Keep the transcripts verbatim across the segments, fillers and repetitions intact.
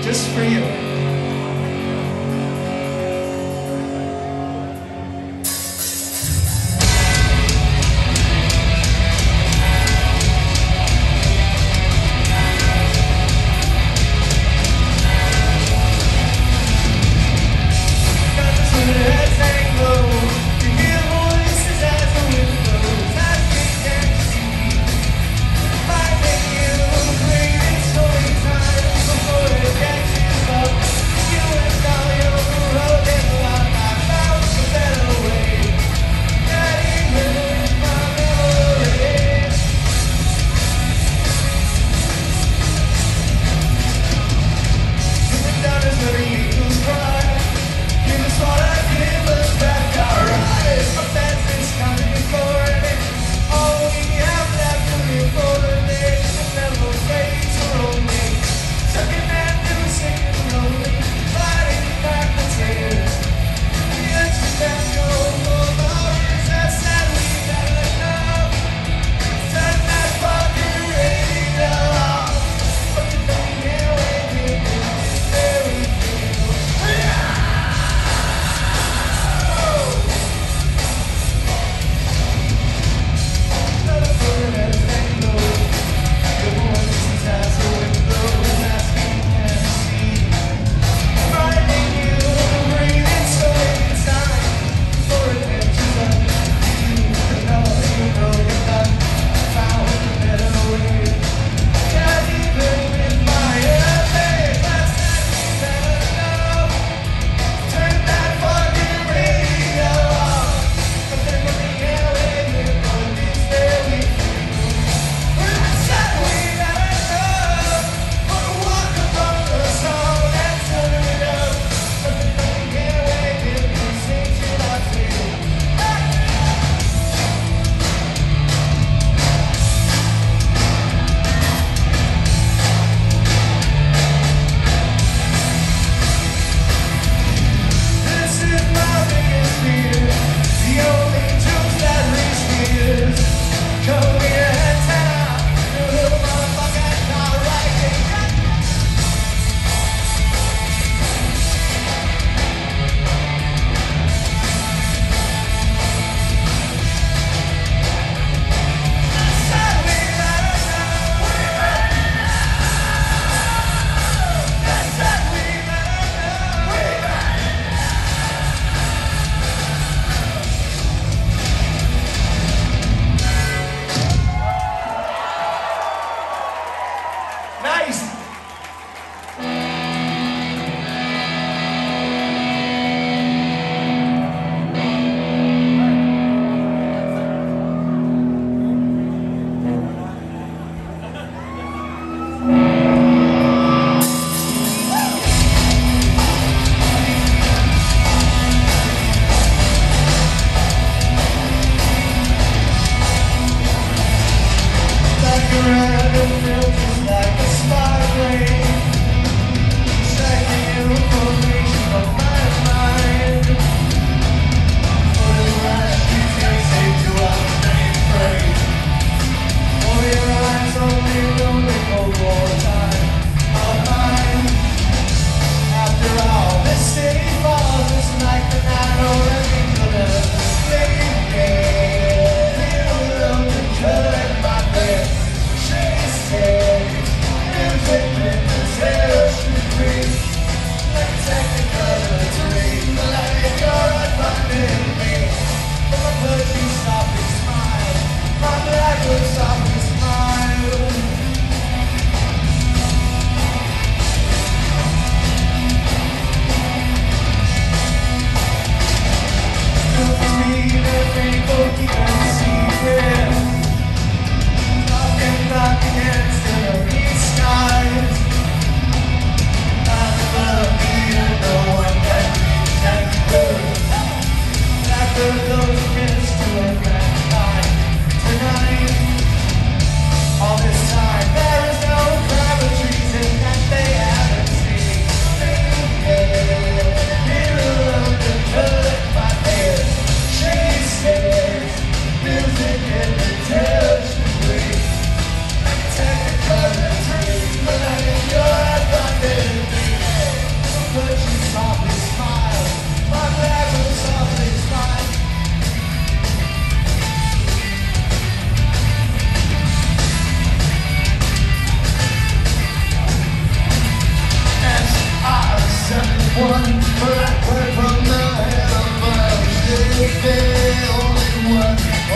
just for you.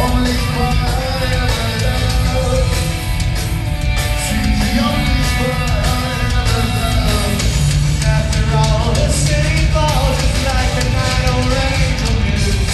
only spot I ever loved. She's the only spot I ever loved. After all the city falls, it's like a night on Angel News.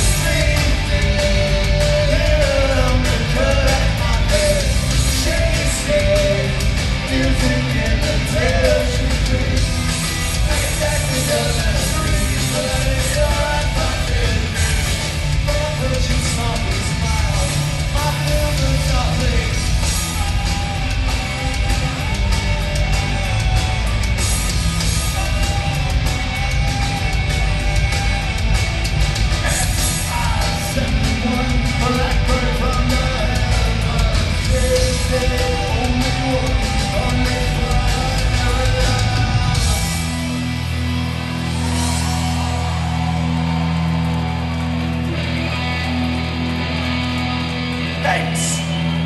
Thanks.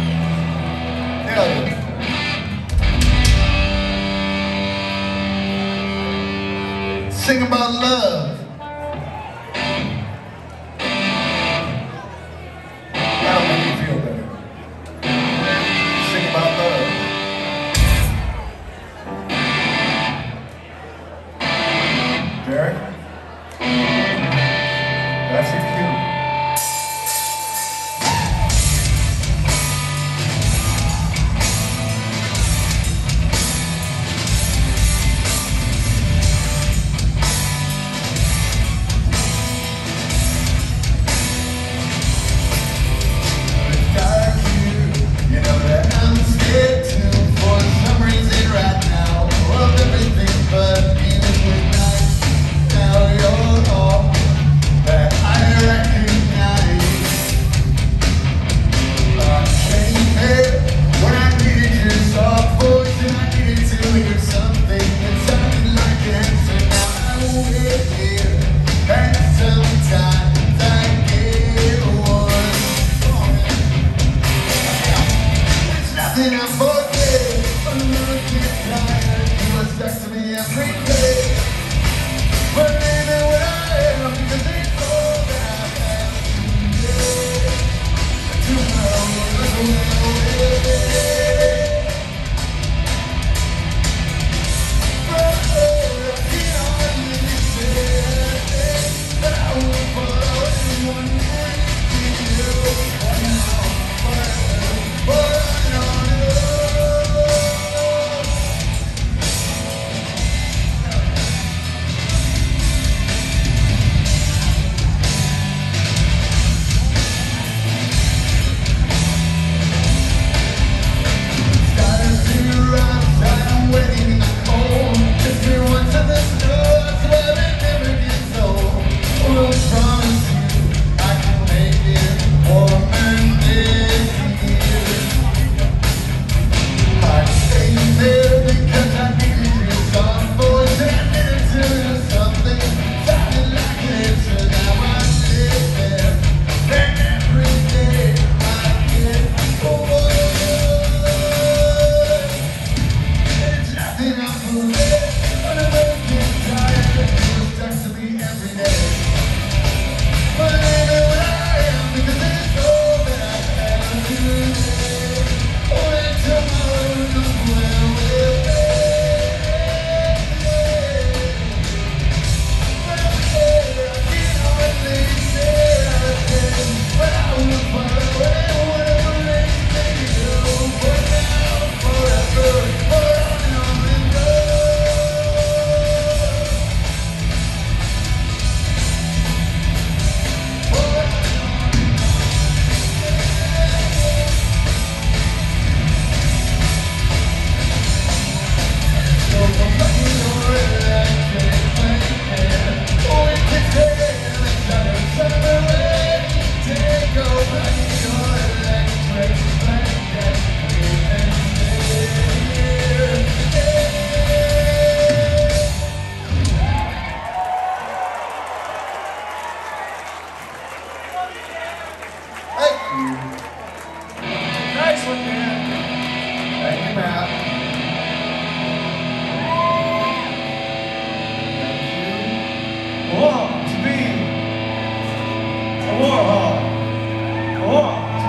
Yeah. Sing about love. That'll make you feel better. Sing about love. Derek? That's your cue. Nice one, man. Thank you, Matt. Want to be a warhol. Want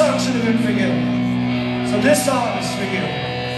song should have been for you. So this song is for you.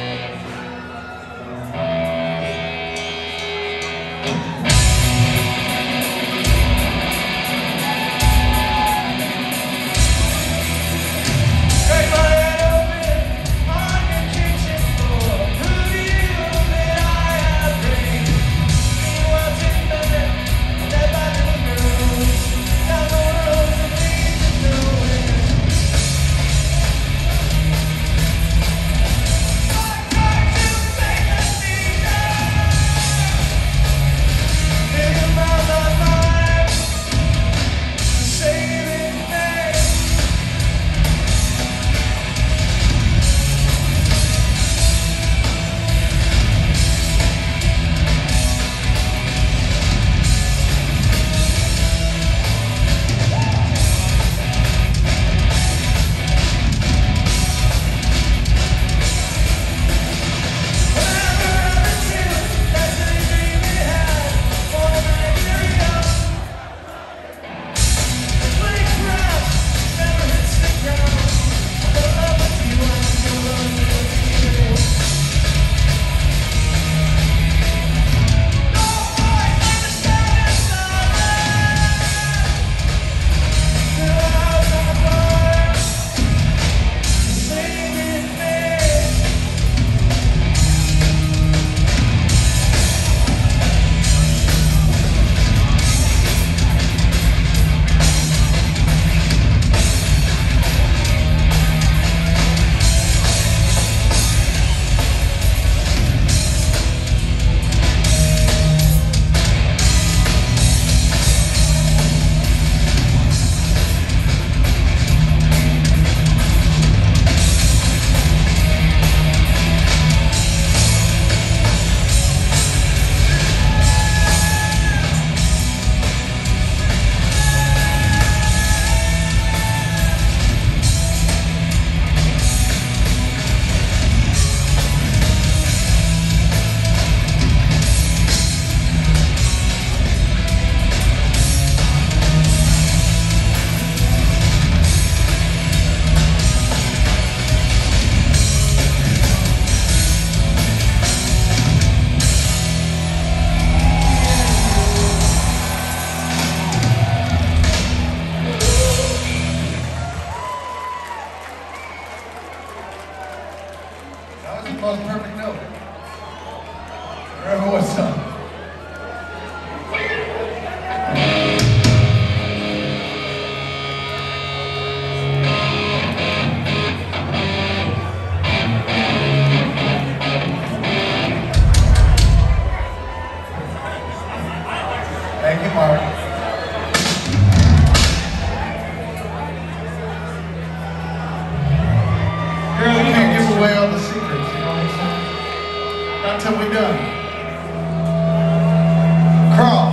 Most perfect note. Wherever was sung. Thank you, Mark. Girl, you can't give away all the secrets. Not till we're done. Crawl.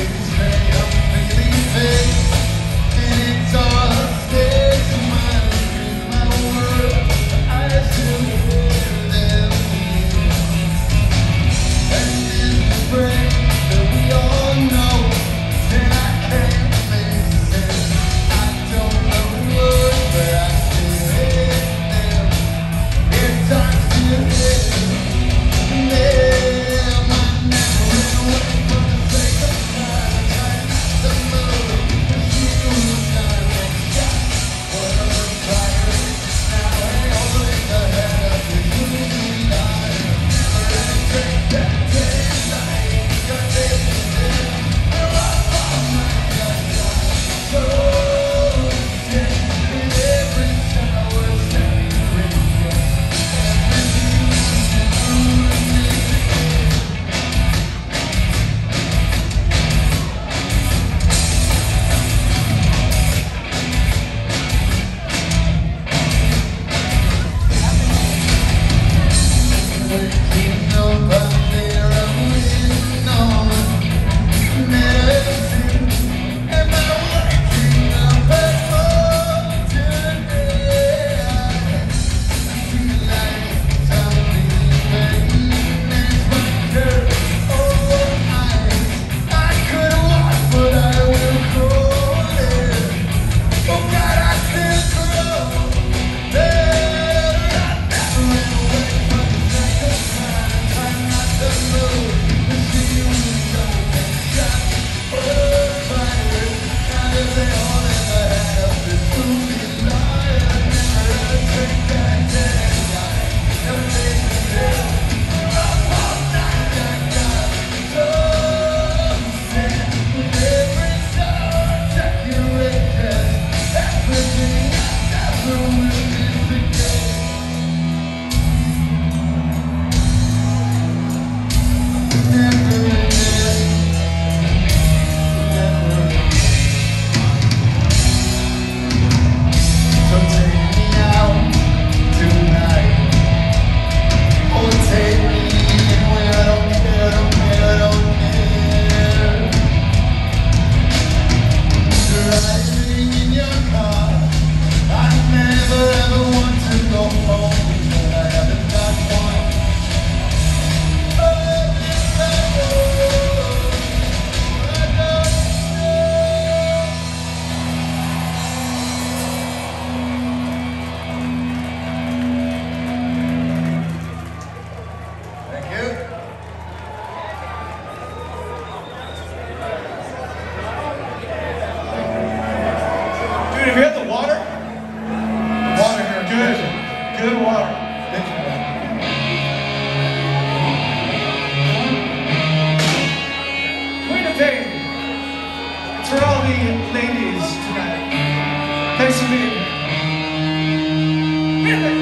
It's all a state of mind. good water. Queen of Pain. It's for all the ladies tonight. Thanks for being here. Really?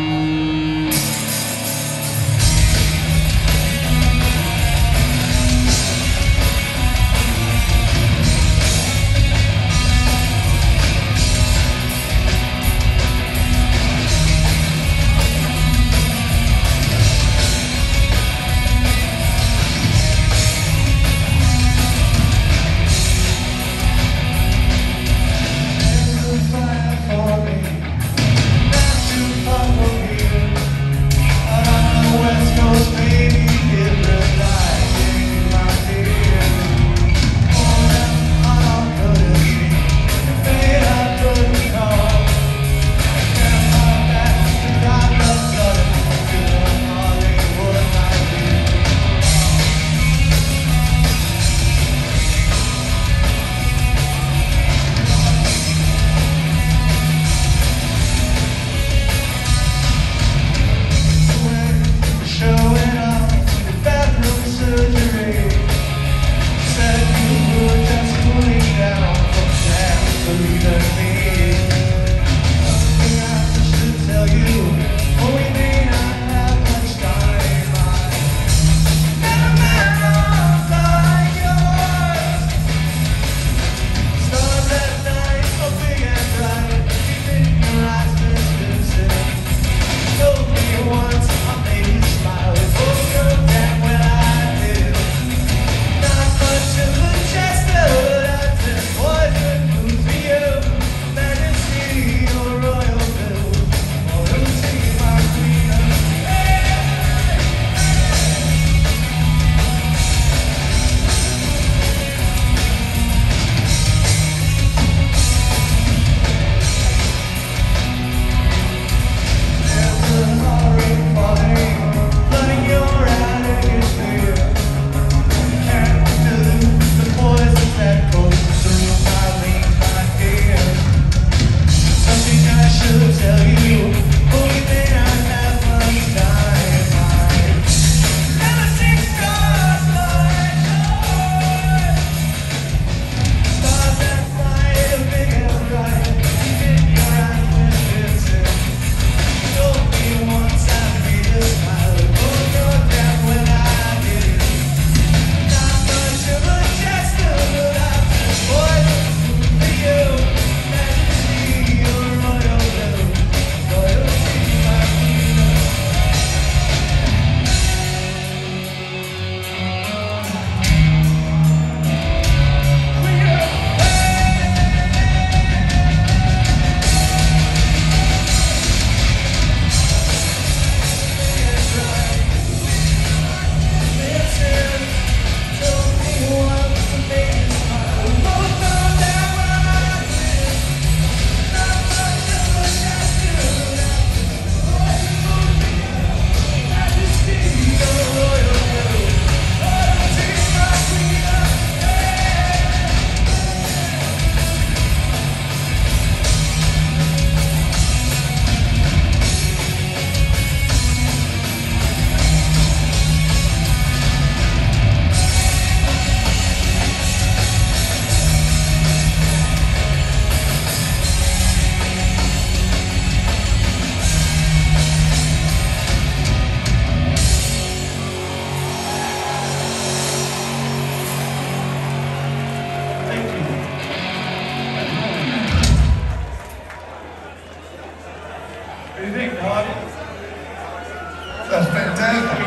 That's fantastic.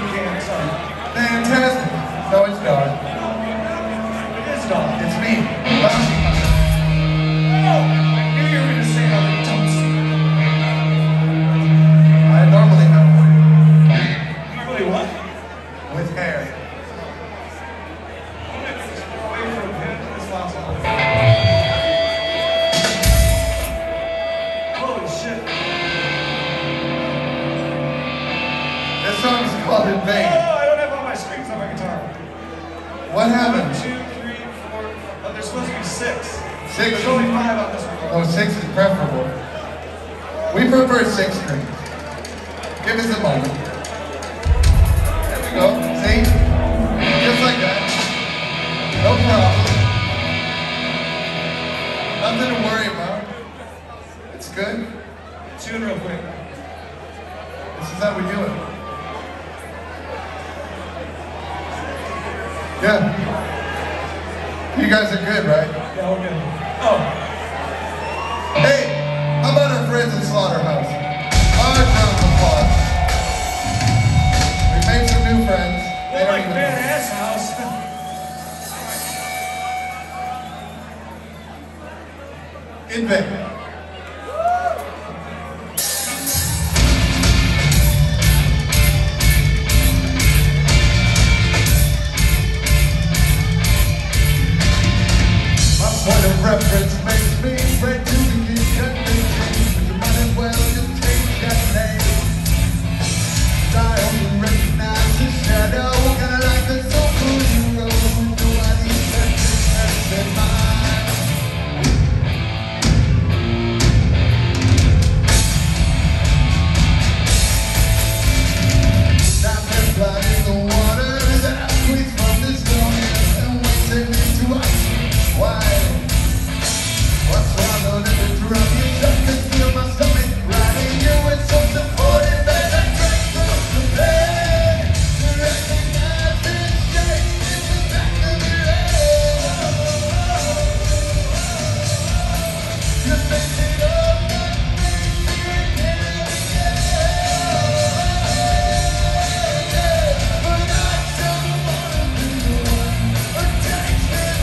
Fantastic. No, it's not. It is not. It's me. Oh, I knew you were going to say how they toast. I normally have Normally what? one. With hair. Away from him as possible. Holy shit. This song's called In Oh, Vain. I don't have all my strings on my guitar. What One, happened? two, three, four. Oh, there's supposed to be six. Six? There's only five on this one. Oh, six is preferable. We prefer six strings. Give us a moment. There we go. See? Just like that. No problem. Nothing to worry about. It's good. Tune real quick. This is how we do it. Yeah. You guys are good, right? Yeah, we're good. Oh. Hey, how about our friends at Slaughterhouse? Hard round of applause. We made some new friends. They More don't like even Badass House. In vain. My point of reference makes me afraid to begin cutting trees, but you might as well just take that name. I only recognize the shadow, kinda like a soulful hero who nobody touches has in mind. Time has flooded the water that I squeeze from this morning and wasted me to ice. Why? What's swallowed in the drum? You just can feel my stomach riding you with so supported that I drank from the bed. To recognize this shape in the back of your head. You think it all but makes you again and again. But I don't wanna be the one who takes this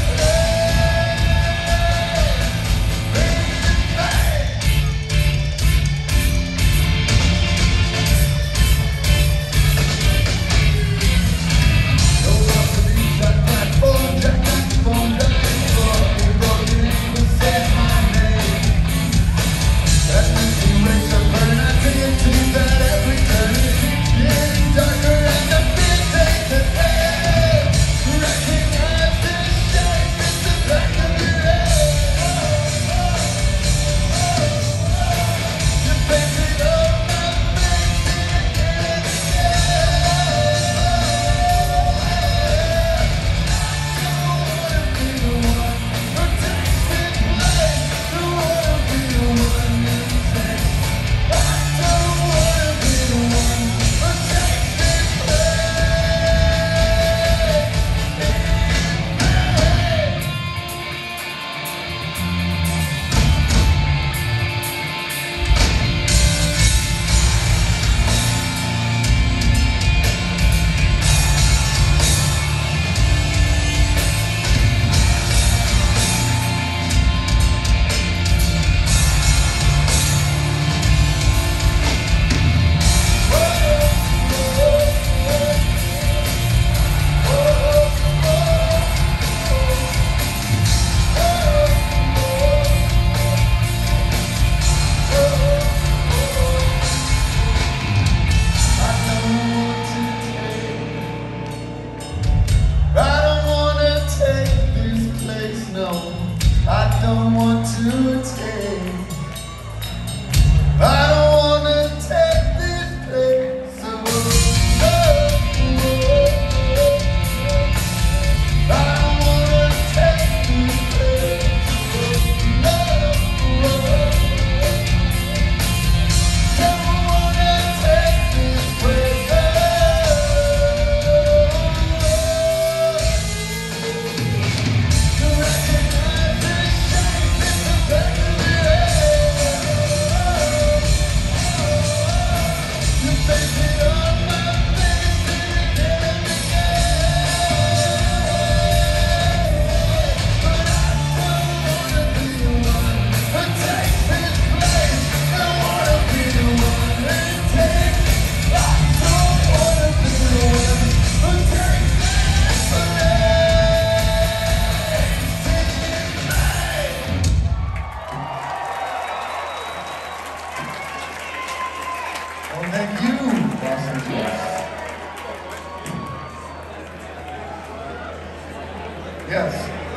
Yes.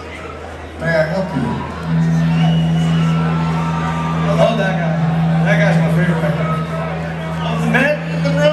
May I help you? I love that guy. That guy's my favorite right now. Man in the room.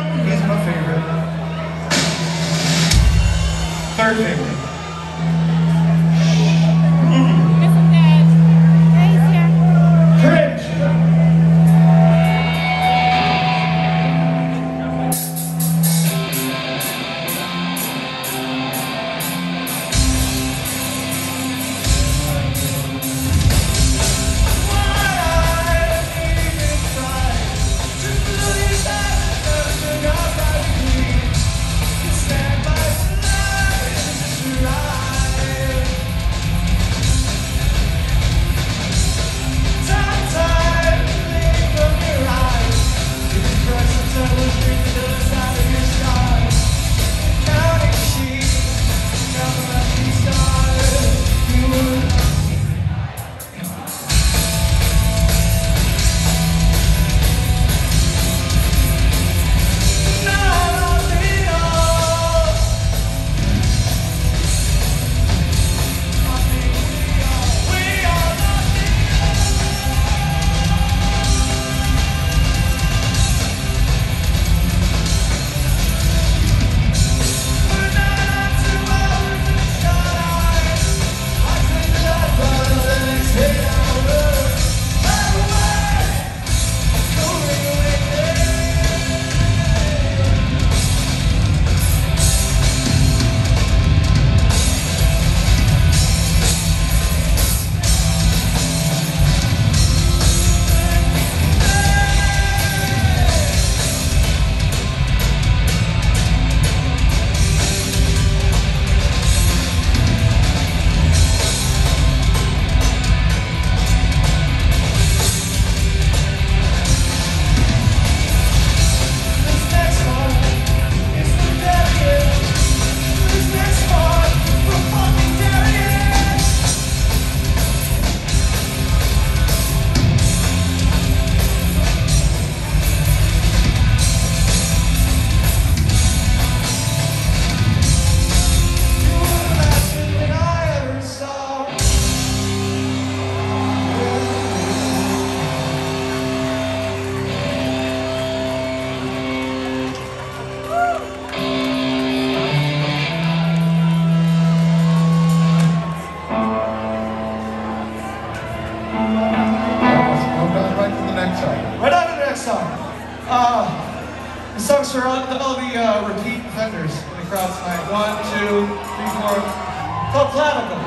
Right on to the next song. Uh, the song's for all the, all the uh, repeat offenders in the crowd tonight. One, two, three, four. It's called Clavicle.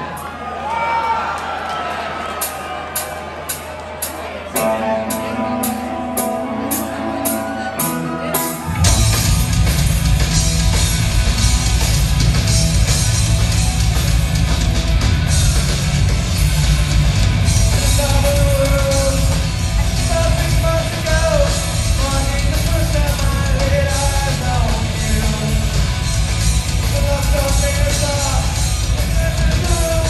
There's a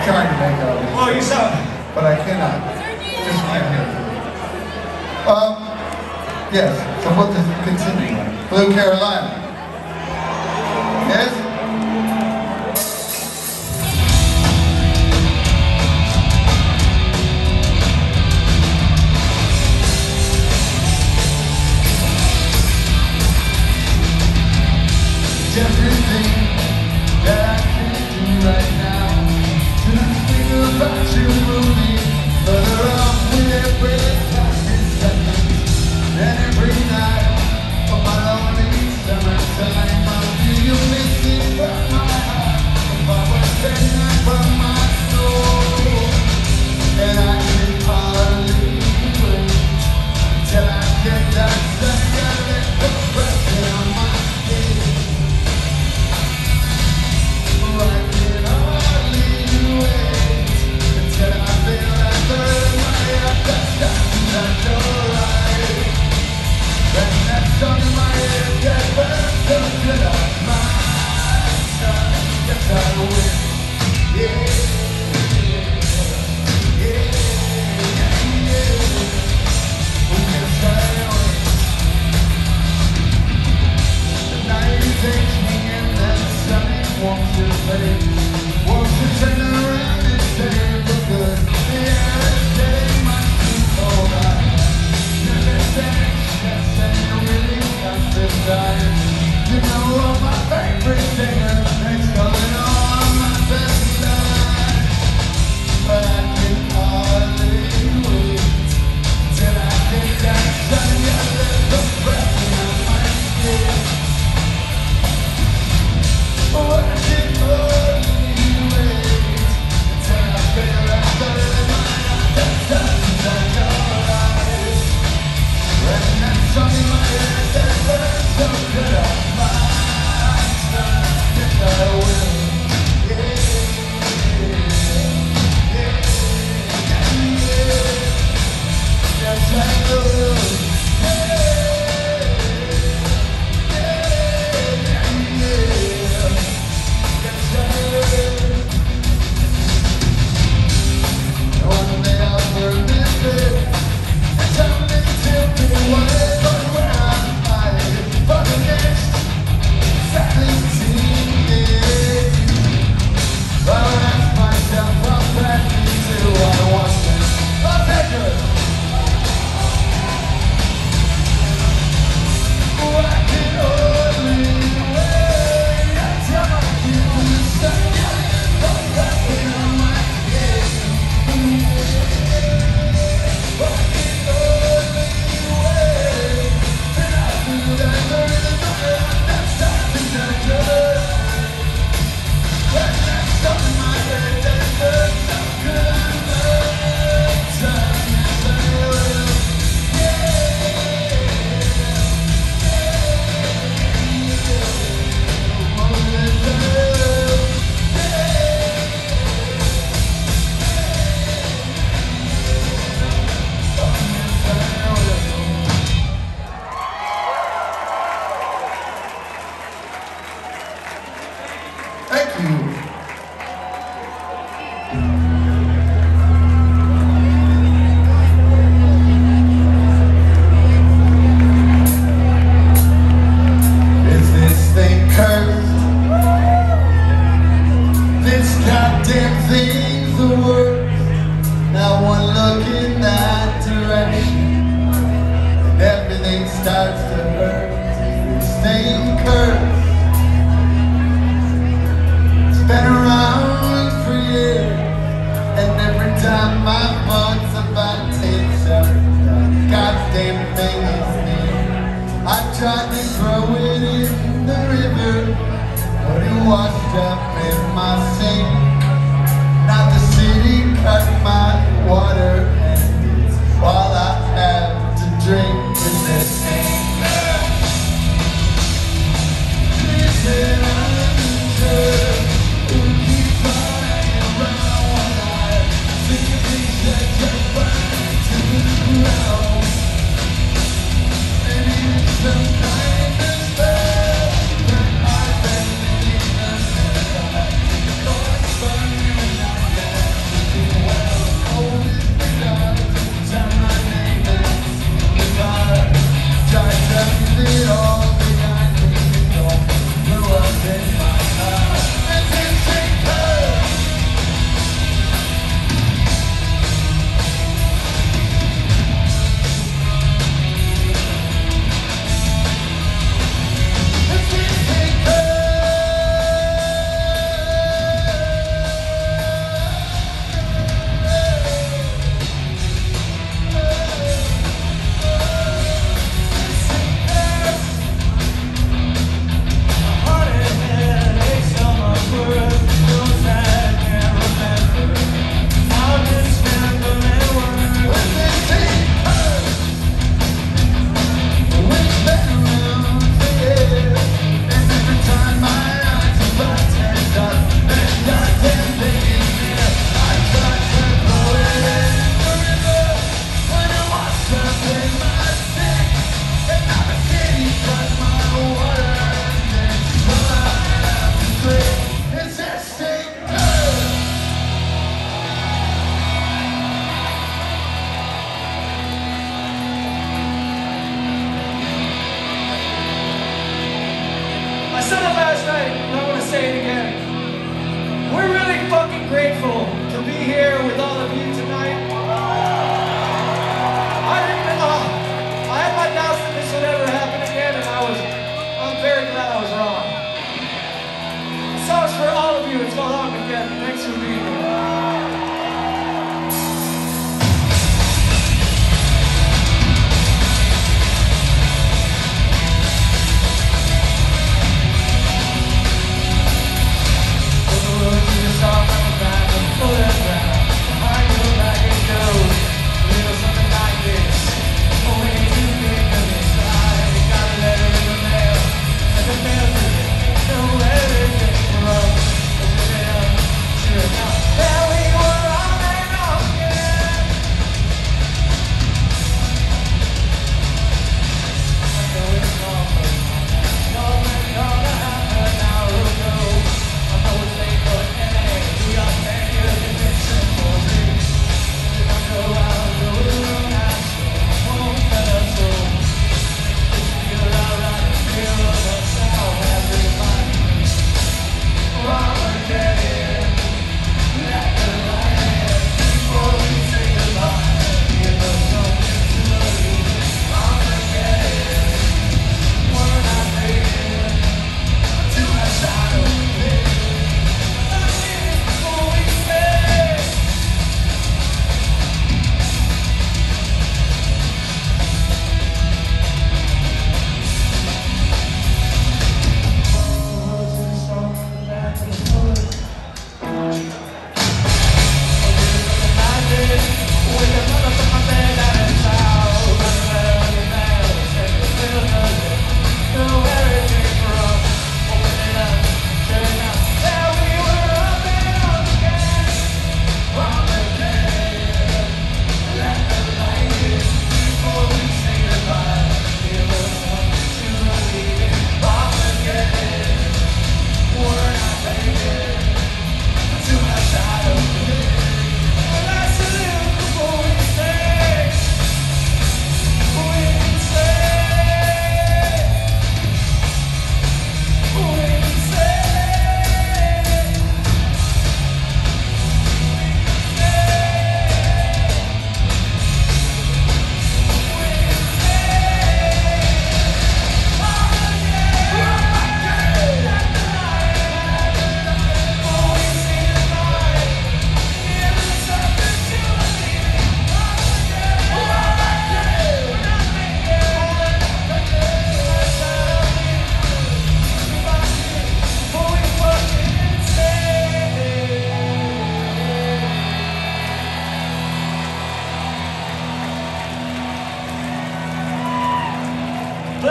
I'm trying to make out. Well, you sound. But I cannot. Just can't hear it. Um, yes, so we'll just continue. Blue Carolina. Yes? Everything that I can do right now to think about you moving further up with every passing second and every night of my lonely summertime. I'll feel you missing from my heart, if I was taken from my soul, and I can hardly wait till I get that second breath in my skin. Starts to hurt, the same curse. It's been around for years, and every time my thoughts about itself, that goddamn thing is near. I tried to throw it in the river, but it washed up in my sink. Now the city cut my water, and it's all I have to drink. In this same Listen, I'm sure we'll keep flying around one night, thinking things that just burn to the ground. Maybe it's some kind of spell that I've been thinking of.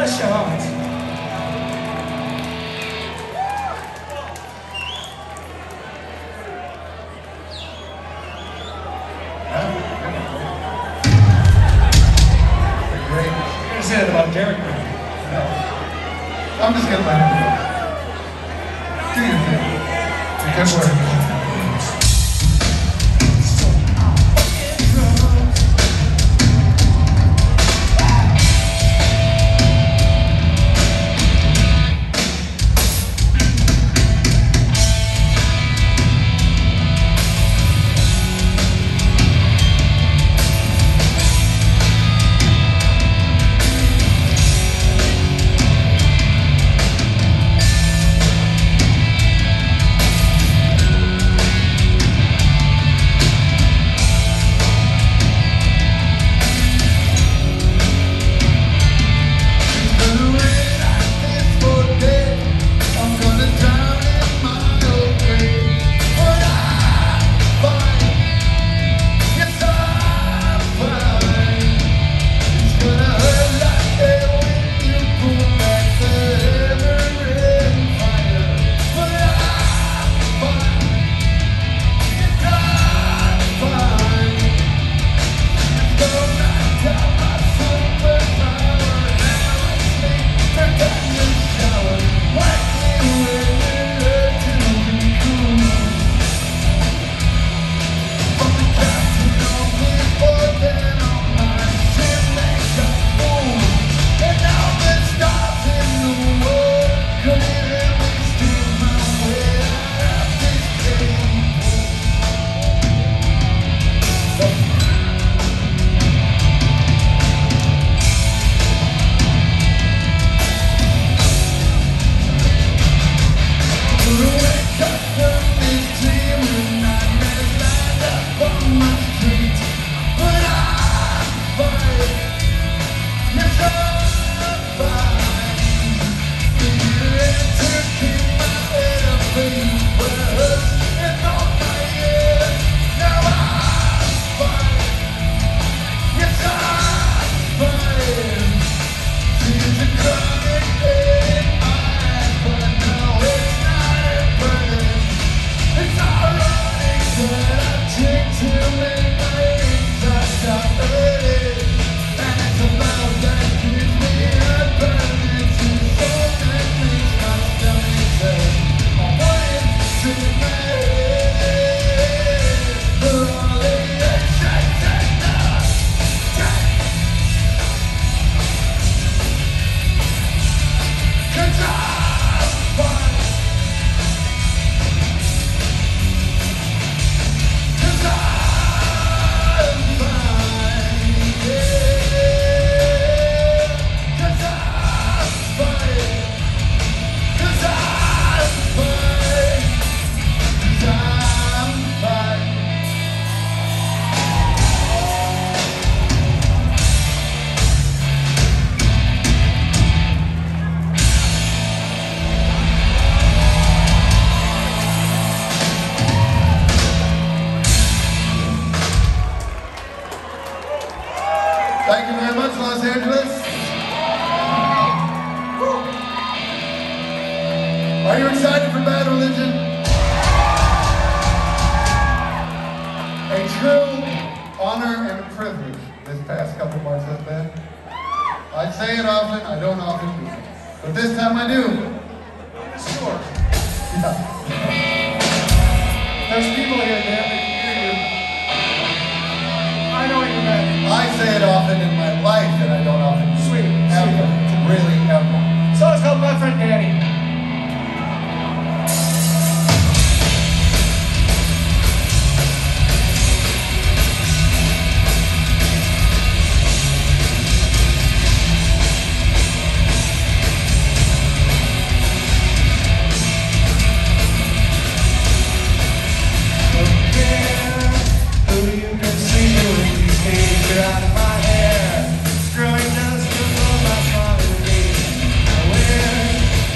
shot. Great. You're gonna say that about Derek. No. I'm just gonna let him go. Do your thing. Good work. Thank you very much, Los Angeles. Are you excited for Bad Religion? A true honor and a privilege this past couple months has been. I say it often, I don't often do it. But this time I do. Sure. Yeah. There's people here, Dan, that can hear you. I know what you meant. I say it often in my life and I don't often do it. Sweet, Ever. sweet. Really, ever. So let's help my friend Danny. Growing dust above my father's feet. I wear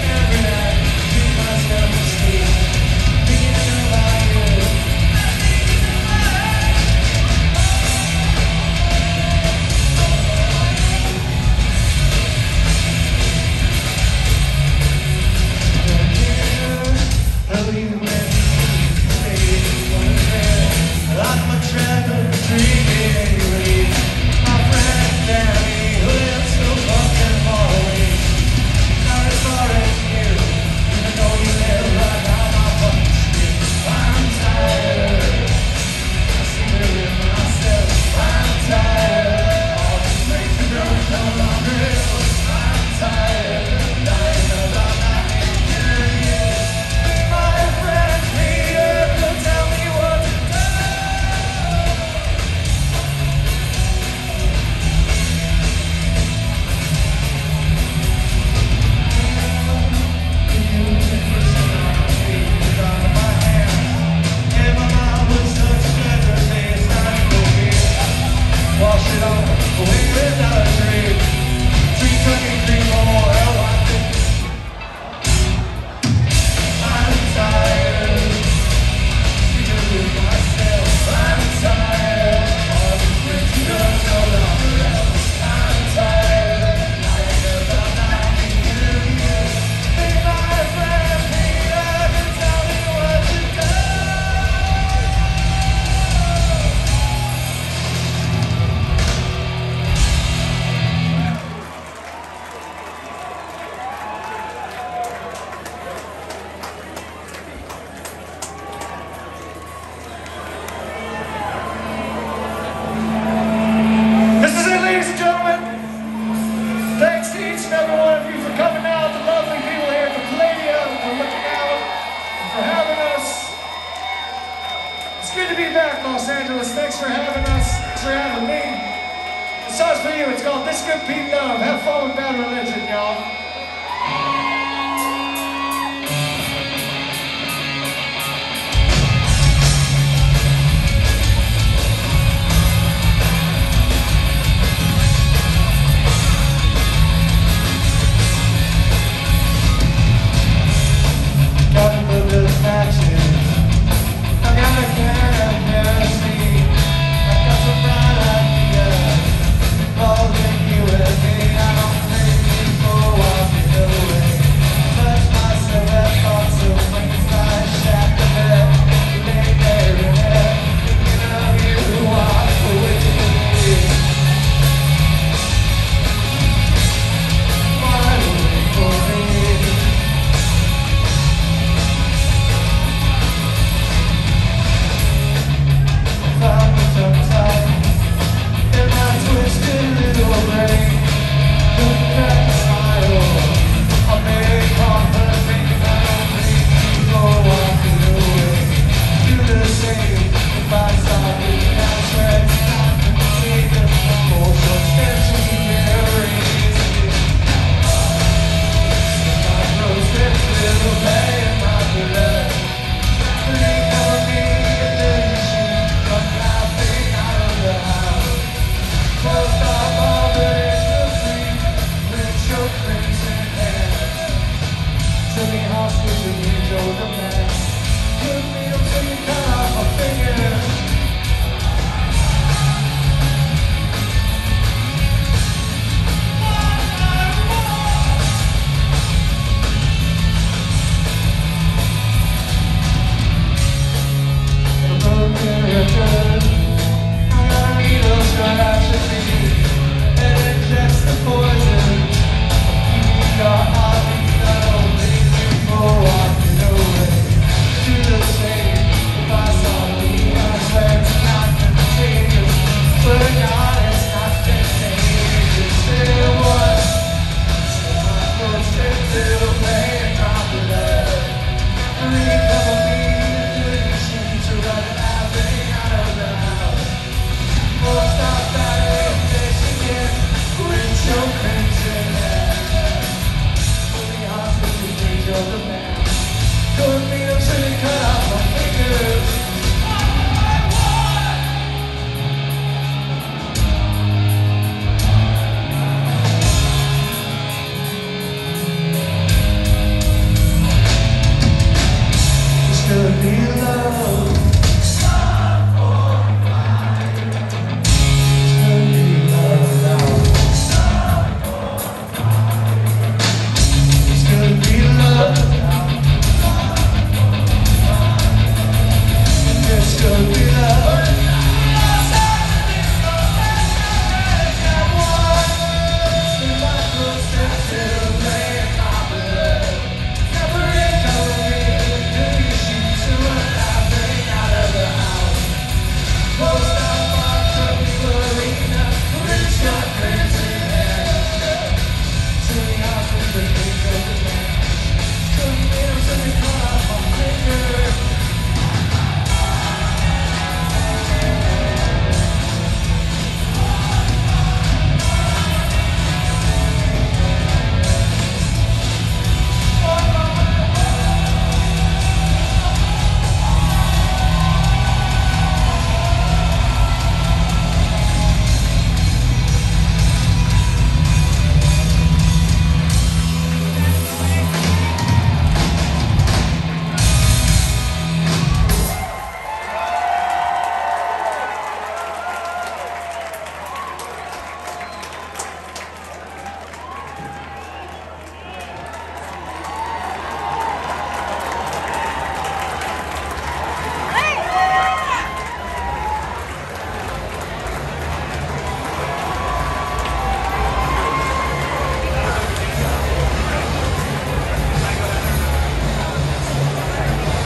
This song's for you. It's called This Good Pete Love. Have fun with Bad Religion, y'all.